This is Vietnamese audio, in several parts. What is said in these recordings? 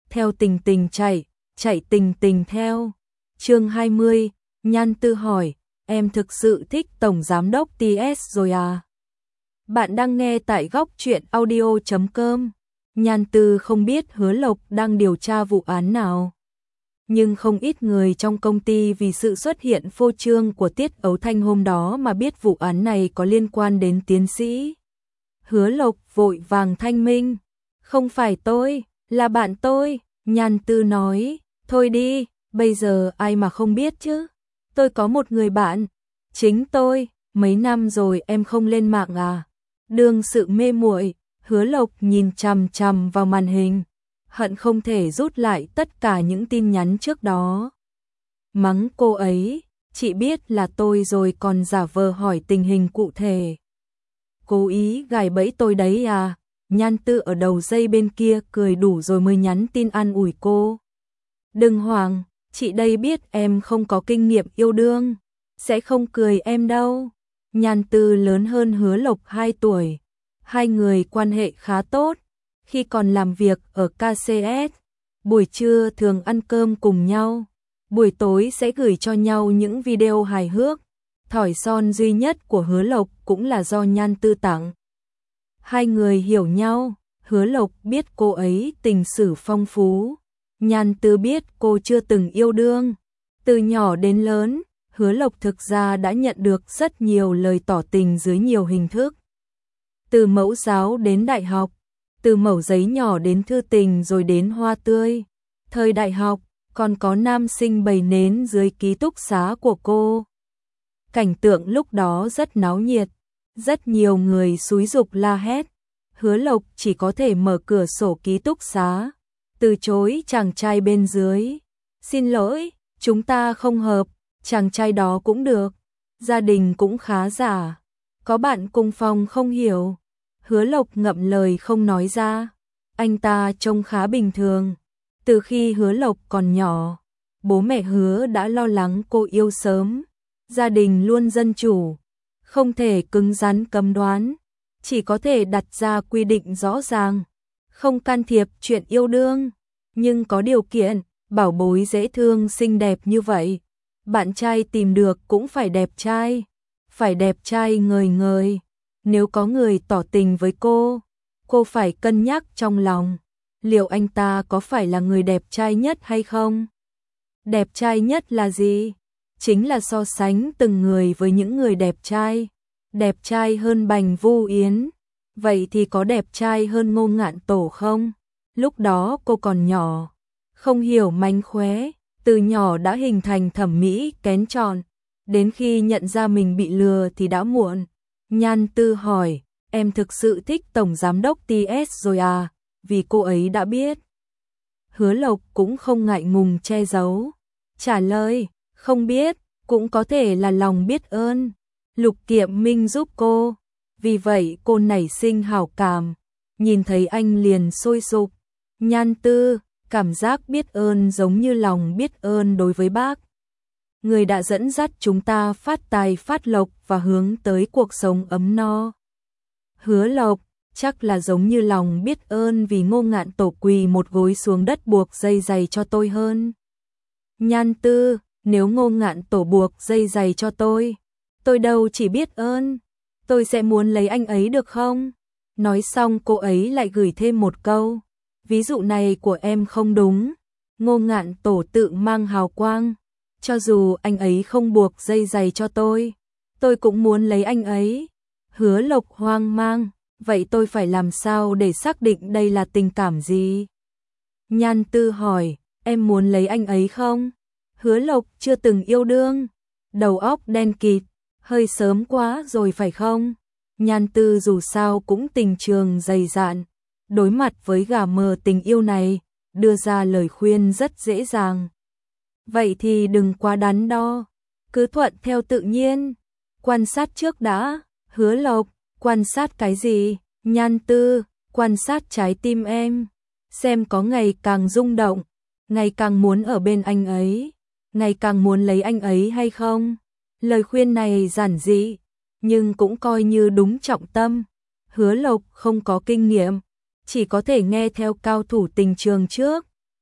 theo tình tình chạy, chạy tình tình theo. Chương 20, Nhan Tư hỏi, em thực sự thích Tổng Giám đốc TS rồi à? Bạn đang nghe tại góc truyện audio.com. Nhan Tư không biết Hứa Lộc đang điều tra vụ án nào. Nhưng không ít người trong công ty vì sự xuất hiện phô trương của Tiết Ấu Thanh hôm đó mà biết vụ án này có liên quan đến tiến sĩ. Hứa Lộc vội vàng thanh minh. Không phải tôi, là bạn tôi. Nhan Tư nói, thôi đi, bây giờ ai mà không biết chứ. Tôi có một người bạn, chính tôi, mấy năm rồi em không lên mạng à? Đương sự mê muội, Hứa Lộc nhìn chằm chằm vào màn hình, hận không thể rút lại tất cả những tin nhắn trước đó. Mắng cô ấy, chị biết là tôi rồi còn giả vờ hỏi tình hình cụ thể. Cố ý gài bẫy tôi đấy à? Nhan Tư ở đầu dây bên kia cười đủ rồi mới nhắn tin an ủi cô. Đừng hoảng, chị đây biết em không có kinh nghiệm yêu đương, sẽ không cười em đâu. Nhan Tư lớn hơn Hứa Lộc 2 tuổi, hai người quan hệ khá tốt. Khi còn làm việc ở KCS, buổi trưa thường ăn cơm cùng nhau, buổi tối sẽ gửi cho nhau những video hài hước. Thỏi son duy nhất của Hứa Lộc cũng là do Nhan Tư tặng. Hai người hiểu nhau, Hứa Lộc biết cô ấy tình sử phong phú, Nhan Tư biết cô chưa từng yêu đương. Từ nhỏ đến lớn, Hứa Lộc thực ra đã nhận được rất nhiều lời tỏ tình dưới nhiều hình thức. Từ mẫu giáo đến đại học, từ mẩu giấy nhỏ đến thư tình rồi đến hoa tươi. Thời đại học, còn có nam sinh bày nến dưới ký túc xá của cô. Cảnh tượng lúc đó rất náo nhiệt, rất nhiều người xúi giục la hét. Hứa Lộc chỉ có thể mở cửa sổ ký túc xá, từ chối chàng trai bên dưới. Xin lỗi, chúng ta không hợp, chàng trai đó cũng được, gia đình cũng khá giả. Có bạn cùng phòng không hiểu. Hứa Lộc ngậm lời không nói ra. Anh ta trông khá bình thường. Từ khi Hứa Lộc còn nhỏ, bố mẹ Hứa đã lo lắng cô yêu sớm. Gia đình luôn dân chủ, không thể cứng rắn cấm đoán, chỉ có thể đặt ra quy định rõ ràng, không can thiệp chuyện yêu đương, nhưng có điều kiện, bảo bối dễ thương xinh đẹp như vậy, bạn trai tìm được cũng phải đẹp trai ngời ngời. Nếu có người tỏ tình với cô phải cân nhắc trong lòng, liệu anh ta có phải là người đẹp trai nhất hay không? Đẹp trai nhất là gì? Chính là so sánh từng người với những người đẹp trai hơn Bành Vu Yến, vậy thì có đẹp trai hơn Ngô Ngạn Tổ không? Lúc đó cô còn nhỏ, không hiểu mánh khóe, từ nhỏ đã hình thành thẩm mỹ kén chọn, đến khi nhận ra mình bị lừa thì đã muộn. Nhan Tư hỏi, em thực sự thích Tổng Giám đốc TS rồi à? Vì cô ấy đã biết. Hứa Lộc cũng không ngại ngùng che giấu, trả lời, không biết, cũng có thể là lòng biết ơn. Lục Kiệm Minh giúp cô, vì vậy cô nảy sinh hảo cảm, nhìn thấy anh liền sôi sục. Nhan Tư, cảm giác biết ơn giống như lòng biết ơn đối với bác. Người đã dẫn dắt chúng ta phát tài phát lộc và hướng tới cuộc sống ấm no. Hứa Lộc, chắc là giống như lòng biết ơn vì Ngô Ngạn Tổ quỳ một gối xuống đất buộc dây giày cho tôi hơn. Nhan Tư, nếu Ngô Ngạn Tổ buộc dây giày cho tôi đâu chỉ biết ơn, tôi sẽ muốn lấy anh ấy được không? Nói xong cô ấy lại gửi thêm một câu, ví dụ này của em không đúng, Ngô Ngạn Tổ tự mang hào quang, cho dù anh ấy không buộc dây giày cho tôi cũng muốn lấy anh ấy. Hứa Lộc hoang mang, vậy tôi phải làm sao để xác định đây là tình cảm gì? Nhan Tư hỏi, em muốn lấy anh ấy không? Hứa Lộc chưa từng yêu đương, đầu óc đen kịt, hơi sớm quá rồi phải không? Nhan Tư dù sao cũng tình trường dày dạn, đối mặt với gà mờ tình yêu này, đưa ra lời khuyên rất dễ dàng. Vậy thì đừng quá đắn đo, cứ thuận theo tự nhiên, quan sát trước đã. Hứa Lộc, quan sát cái gì? Nhan Tư, quan sát trái tim em, xem có ngày càng rung động, ngày càng muốn ở bên anh ấy, ngày càng muốn lấy anh ấy hay không? Lời khuyên này giản dị, nhưng cũng coi như đúng trọng tâm. Hứa Lộc không có kinh nghiệm, chỉ có thể nghe theo cao thủ tình trường trước.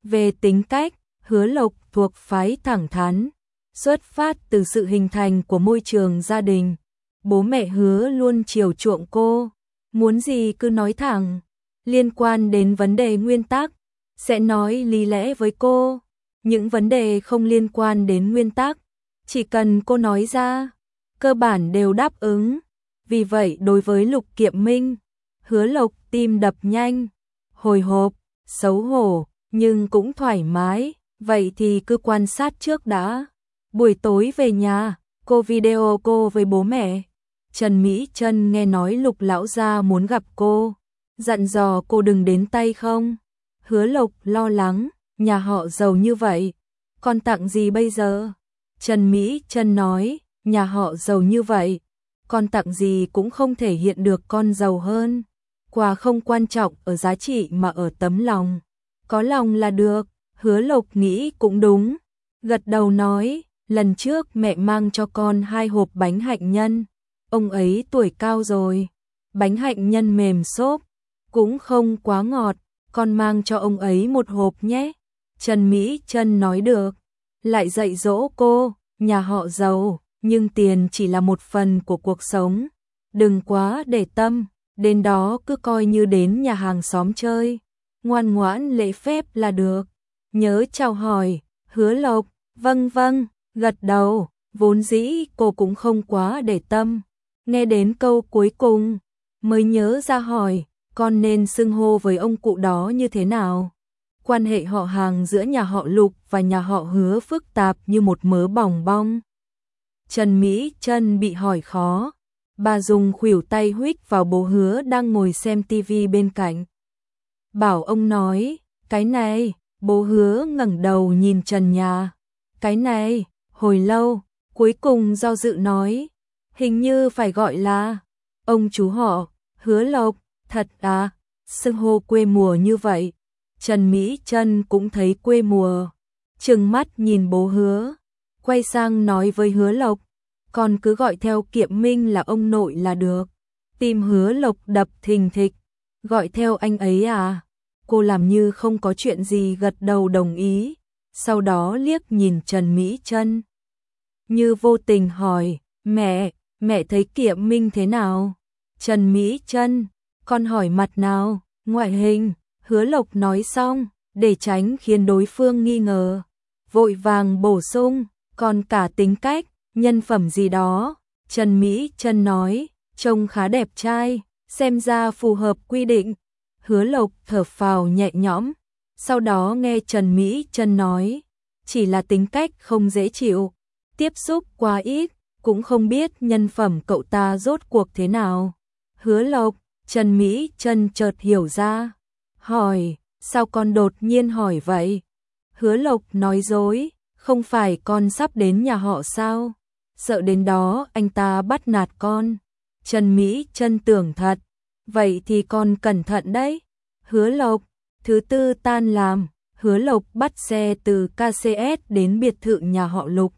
Về tính cách, Hứa Lộc thuộc phái thẳng thắn, xuất phát từ sự hình thành của môi trường gia đình. Bố mẹ Hứa luôn chiều chuộng cô, muốn gì cứ nói thẳng, liên quan đến vấn đề nguyên tắc, sẽ nói lý lẽ với cô. Những vấn đề không liên quan đến nguyên tắc, chỉ cần cô nói ra, cơ bản đều đáp ứng. Vì vậy đối với Lục Kiệm Minh, Hứa Lộc tim đập nhanh, hồi hộp, xấu hổ, nhưng cũng thoải mái, vậy thì cứ quan sát trước đã. Buổi tối về nhà, cô video cô với bố mẹ. Trần Mỹ Trân nghe nói Lục lão gia muốn gặp cô, dặn dò cô đừng đến tay không. Hứa Lộc lo lắng, nhà họ giàu như vậy, con tặng gì bây giờ? Trần Mỹ Trân nói, nhà họ giàu như vậy, con tặng gì cũng không thể hiện được con giàu hơn. Quà không quan trọng ở giá trị mà ở tấm lòng. Có lòng là được. Hứa Lộc nghĩ cũng đúng, gật đầu nói, lần trước mẹ mang cho con 2 hộp bánh hạnh nhân, ông ấy tuổi cao rồi, bánh hạnh nhân mềm xốp, cũng không quá ngọt, con mang cho ông ấy 1 hộp nhé. Trần Mỹ Trân nói được, lại dạy dỗ cô, nhà họ giàu, nhưng tiền chỉ là một phần của cuộc sống, đừng quá để tâm, đến đó cứ coi như đến nhà hàng xóm chơi, ngoan ngoãn lễ phép là được. Nhớ chào hỏi. Hứa Lộc, vâng vâng, gật đầu, vốn dĩ cô cũng không quá để tâm. Nghe đến câu cuối cùng, mới nhớ ra hỏi, con nên xưng hô với ông cụ đó như thế nào? Quan hệ họ hàng giữa nhà họ Lục và nhà họ Hứa phức tạp như một mớ bòng bong. Trần Mỹ Trân bị hỏi khó, bà dùng khuỷu tay huých vào bố Hứa đang ngồi xem tivi bên cạnh. Bảo ông nói, cái này. Bố Hứa ngẩng đầu nhìn trần nhà. Cái này, hồi lâu, cuối cùng do dự nói, hình như phải gọi là ông chú họ, Hứa Lộc. Thật à? Xưng hô quê mùa như vậy. Trần Mỹ Trân cũng thấy quê mùa, trừng mắt nhìn bố Hứa, quay sang nói với Hứa Lộc, con cứ gọi theo Kiệm Minh là ông nội là được. Tim Hứa Lộc đập thình thịch, gọi theo anh ấy à? Cô làm như không có chuyện gì gật đầu đồng ý, sau đó liếc nhìn Trần Mỹ Trân. Như vô tình hỏi, mẹ thấy Kiệm Minh thế nào? Trần Mỹ Trân, con hỏi mặt nào, ngoại hình. Hứa Lộc nói xong, để tránh khiến đối phương nghi ngờ, vội vàng bổ sung, còn cả tính cách, nhân phẩm gì đó. Trần Mỹ Trân nói, trông khá đẹp trai, xem ra phù hợp quy định. Hứa Lộc thở phào nhẹ nhõm, sau đó nghe Trần Mỹ Trân nói, chỉ là tính cách không dễ chịu, tiếp xúc quá ít, cũng không biết nhân phẩm cậu ta rốt cuộc thế nào. Hứa Lộc, Trần Mỹ Trân chợt hiểu ra, hỏi, sao con đột nhiên hỏi vậy? Hứa Lộc nói dối, không phải con sắp đến nhà họ sao? Sợ đến đó anh ta bắt nạt con. Trần Mỹ Trân tưởng thật, vậy thì con cẩn thận đấy. Hứa Lộc, thứ tư tan làm, Hứa Lộc bắt xe từ KCS đến biệt thự nhà họ Lục.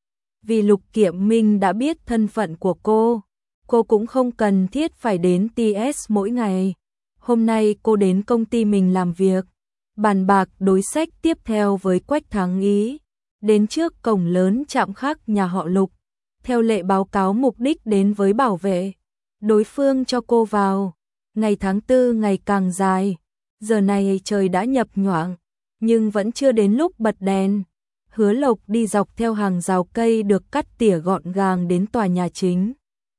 Vì Lục Kiệm Minh đã biết thân phận của cô cũng không cần thiết phải đến TS mỗi ngày. Hôm nay cô đến công ty mình làm việc, bàn bạc đối sách tiếp theo với Quách Thắng Ý. Đến trước cổng lớn trạm khắc nhà họ Lục, theo lệ báo cáo mục đích đến với bảo vệ. Đối phương cho cô vào. Ngày tháng 4 ngày càng dài, giờ này trời đã nhập nhoạng, nhưng vẫn chưa đến lúc bật đèn. Hứa Lộc đi dọc theo hàng rào cây được cắt tỉa gọn gàng đến tòa nhà chính.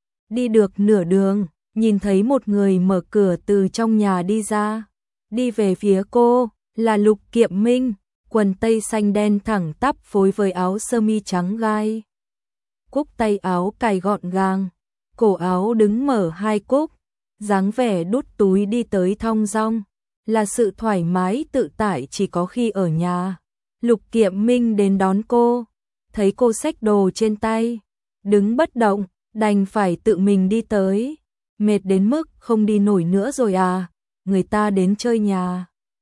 Đi được nửa đường, nhìn thấy một người mở cửa từ trong nhà đi ra. Đi về phía cô, là Lục Kiệm Minh, quần tây xanh đen thẳng tắp phối với áo sơ mi trắng gai. Cúc tay áo cài gọn gàng, cổ áo đứng mở 2 cúc, dáng vẻ đút túi đi tới thong dong, là sự thoải mái tự tại chỉ có khi ở nhà. Lục Kiệm Minh đến đón cô, thấy cô xách đồ trên tay, đứng bất động, đành phải tự mình đi tới. Mệt đến mức không đi nổi nữa rồi à, người ta đến chơi nhà.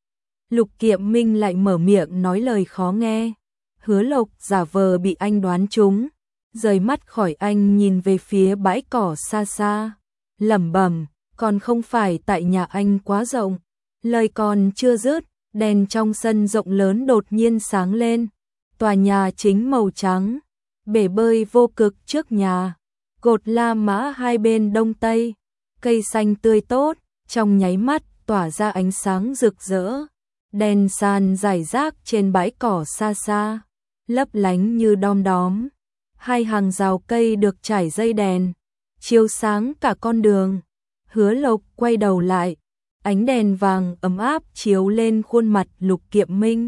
Lục Kiệm Minh lại mở miệng nói lời khó nghe. Hứa Lộc giả vờ bị anh đoán trúng, rời mắt khỏi anh nhìn về phía bãi cỏ xa xa, lẩm bẩm, còn không phải tại nhà anh quá rộng. Lời còn chưa dứt, Đèn trong sân rộng lớn đột nhiên sáng lên. Tòa nhà chính màu trắng, bể bơi vô cực trước nhà, cột La Mã hai bên đông tây, cây xanh tươi tốt, trong nháy mắt tỏa ra ánh sáng rực rỡ. Đèn sàn rải rác trên bãi cỏ xa xa, lấp lánh như đom đóm. Hai hàng rào cây được trải dây đèn, chiếu sáng cả con đường. Hứa Lộc quay đầu lại, ánh đèn vàng ấm áp chiếu lên khuôn mặt Lục Kiệm Minh.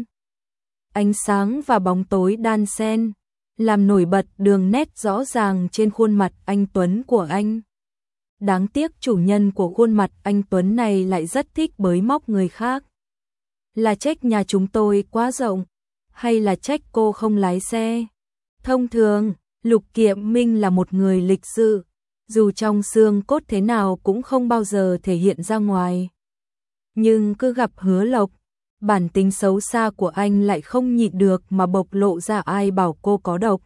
Ánh sáng và bóng tối đan xen, làm nổi bật đường nét rõ ràng trên khuôn mặt anh tuấn của anh. Đáng tiếc chủ nhân của khuôn mặt anh tuấn này lại rất thích bới móc người khác. Là trách nhà chúng tôi quá rộng, hay là trách cô không lái xe? Thông thường, Lục Kiệm Minh là một người lịch sự, dù trong xương cốt thế nào cũng không bao giờ thể hiện ra ngoài. Nhưng cứ gặp Hứa Lộc, bản tính xấu xa của anh lại không nhịn được mà bộc lộ ra. Ai bảo cô có độc?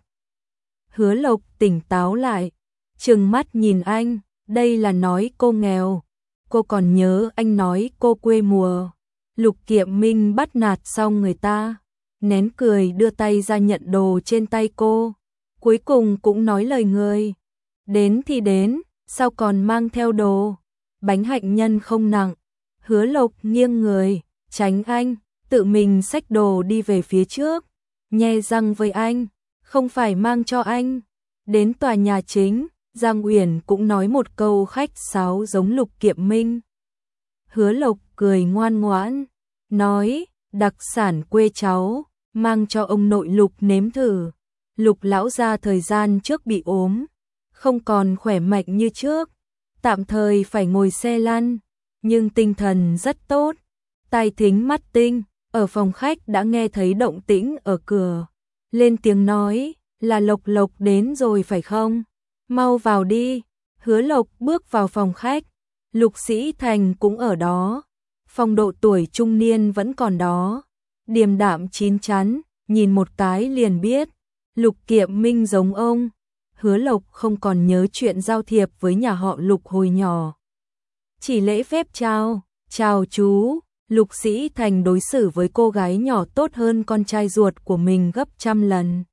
Hứa Lộc tỉnh táo lại, trừng mắt nhìn anh, đây là nói cô nghèo. Cô còn nhớ anh nói cô quê mùa. Lục Kiệm Minh bắt nạt xong người ta, nén cười đưa tay ra nhận đồ trên tay cô. Cuối cùng cũng nói lời người. Đến thì đến, sao còn mang theo đồ? Bánh hạnh nhân không nặng. Hứa Lộc nghiêng người, tránh anh, tự mình xách đồ đi về phía trước. Nhe răng với anh, không phải mang cho anh. Đến tòa nhà chính, Giang Uyển cũng nói một câu khách sáo giống Lục Kiệm Minh. Hứa Lộc cười ngoan ngoãn, nói, đặc sản quê cháu, mang cho ông nội Lục nếm thử. Lục lão gia thời gian trước bị ốm, không còn khỏe mạnh như trước, tạm thời phải ngồi xe lăn, nhưng tinh thần rất tốt, tai thính mắt tinh. Ở phòng khách đã nghe thấy động tĩnh ở cửa, lên tiếng nói, là Lộc Lộc đến rồi phải không? Mau vào đi. Hứa Lộc bước vào phòng khách, Lục Sĩ Thành cũng ở đó, phong độ tuổi trung niên vẫn còn đó, điềm đạm chín chắn, nhìn một cái liền biết, Lục Kiệm Minh giống ông. Hứa Lộc không còn nhớ chuyện giao thiệp với nhà họ Lục hồi nhỏ, chỉ lễ phép chào, chào chú. Lục Sĩ Thành đối xử với cô gái nhỏ tốt hơn con trai ruột của mình gấp trăm lần.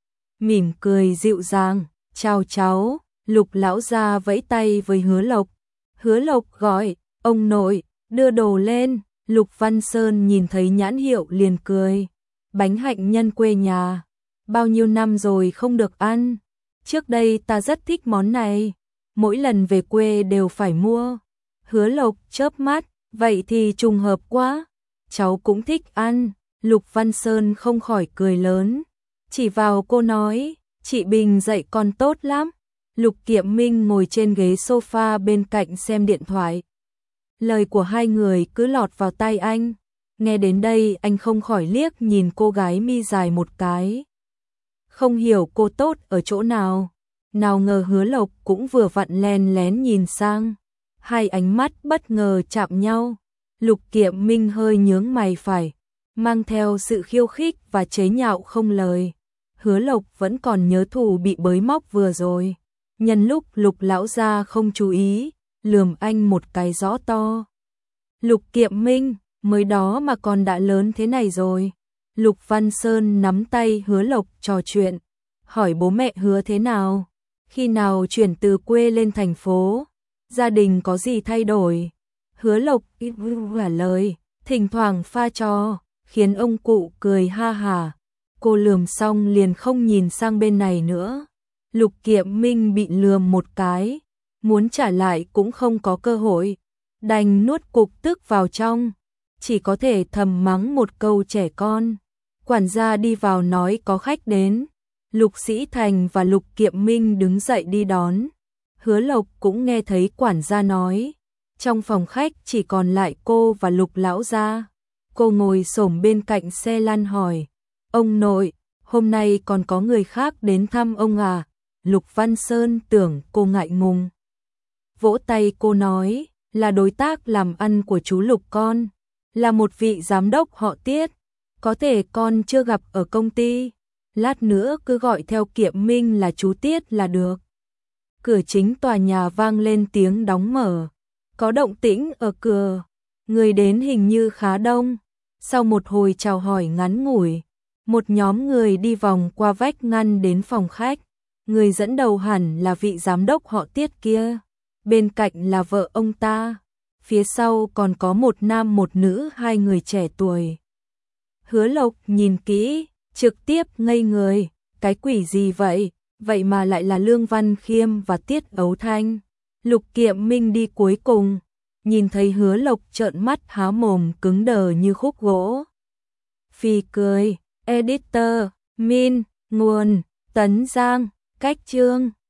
Mỉm cười dịu dàng, chào cháu. Lục lão gia vẫy tay với Hứa Lộc. Hứa Lộc gọi, ông nội, đưa đồ lên. Lục Văn Sơn nhìn thấy nhãn hiệu liền cười. Bánh hạnh nhân quê nhà, bao nhiêu năm rồi không được ăn. Trước đây ta rất thích món này, mỗi lần về quê đều phải mua. Hứa Lộc chớp mắt, vậy thì trùng hợp quá, cháu cũng thích ăn. Lục Văn Sơn không khỏi cười lớn, chỉ vào cô nói, chị Bình dạy con tốt lắm. Lục Kiệm Minh ngồi trên ghế sofa bên cạnh xem điện thoại. Lời của hai người cứ lọt vào tai anh. Nghe đến đây anh không khỏi liếc nhìn cô gái mi dài một cái. Không hiểu cô tốt ở chỗ nào. Nào ngờ Hứa Lộc cũng vừa vặn len lén nhìn sang. Hai ánh mắt bất ngờ chạm nhau. Lục Kiệm Minh hơi nhướng mày phải, mang theo sự khiêu khích và chế nhạo không lời. Hứa Lộc vẫn còn nhớ thù bị bới móc vừa rồi. Nhân lúc Lục lão gia không chú ý, lườm anh một cái rõ to. Lục Kiệm Minh, mới đó mà còn đã lớn thế này rồi. Lục Văn Sơn nắm tay Hứa Lộc trò chuyện, hỏi bố mẹ Hứa thế nào, khi nào chuyển từ quê lên thành phố, gia đình có gì thay đổi. Hứa Lộc trả lời, thỉnh thoảng pha trò, khiến ông cụ cười ha hả. Cô lườm xong liền không nhìn sang bên này nữa. Lục Kiệm Minh bị lườm một cái, muốn trả lại cũng không có cơ hội, đành nuốt cục tức vào trong, chỉ có thể thầm mắng một câu trẻ con. Quản gia đi vào nói có khách đến. Lục Sĩ Thành và Lục Kiệm Minh đứng dậy đi đón. Hứa Lộc cũng nghe thấy quản gia nói, trong phòng khách chỉ còn lại cô và Lục lão gia. Cô ngồi xổm bên cạnh xe lăn hỏi, ông nội, hôm nay còn có người khác đến thăm ông à? Lục Văn Sơn tưởng cô ngại ngùng, vỗ tay cô nói, là đối tác làm ăn của chú Lục con, là một vị giám đốc họ Tiết, có thể con chưa gặp ở công ty, lát nữa cứ gọi theo Kiệm Minh là chú Tiết là được. Cửa chính tòa nhà vang lên tiếng đóng mở, có động tĩnh ở cửa, người đến hình như khá đông. Sau một hồi chào hỏi ngắn ngủi, một nhóm người đi vòng qua vách ngăn đến phòng khách. Người dẫn đầu hẳn là vị giám đốc họ Tiết kia. Bên cạnh là vợ ông ta. Phía sau còn có một nam một nữ, hai người trẻ tuổi. Hứa Lộc nhìn kỹ, trực tiếp ngây người. Cái quỷ gì vậy? Vậy mà lại là Lương Văn Khiêm và Tiết Ấu Thanh. Lục Kiệm Minh đi cuối cùng. Nhìn thấy Hứa Lộc trợn mắt há mồm cứng đờ như khúc gỗ. Phì cười. Editor, Min, nguồn, Tấn Giang, cách chương.